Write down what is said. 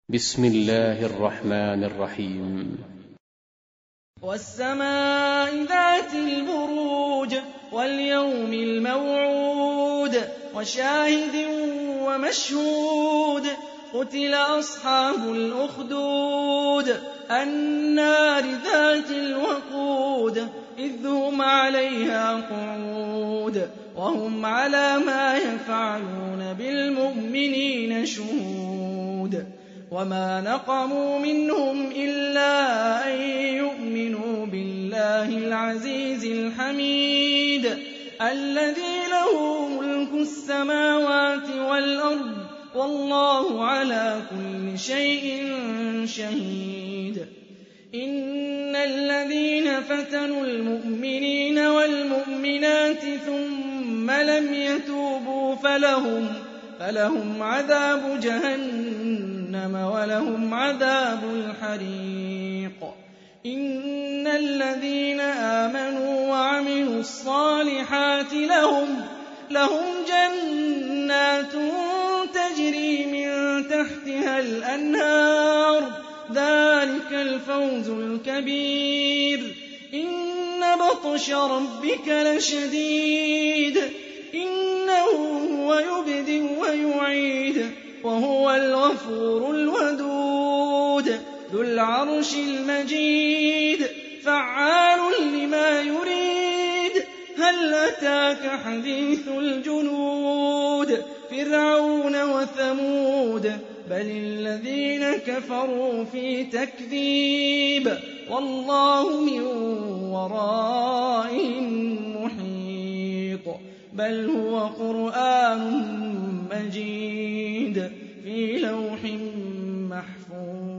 بسم الله الرحمن الرحيم. والسماء ذات البروج واليوم الموعود وشاهد ومشهود قتل أصحاب الأخدود النار ذات الوقود إذ هم عليها قعود وهم على ما يفعلون بالمؤمنين شهود وما نقموا منهم إلا أن يؤمنوا بالله العزيز الحميد الذي له ملك السماوات والأرض والله على كل شيء شهيد. إن الذين فتنوا المؤمنين والمؤمنات ثم لم يتوبوا فلهم عذاب جهنم ولهم عذاب الحريق. إن الذين آمنوا وعملوا الصالحات لهم جنات تجري من تحتها الأنهار ذلك الفوز الكبير. إن بطش ربك لشديد إنه هو يبدئ ويعيد وهو الغفور الودود ذو العرش المجيد فعال لما يريد. هل أتاك حديث الجنود فرعون وثمود بل الذين كفروا في تكذيب والله من ورائهم محيط. بل هو قرآن مجيد في لوح محفوظ.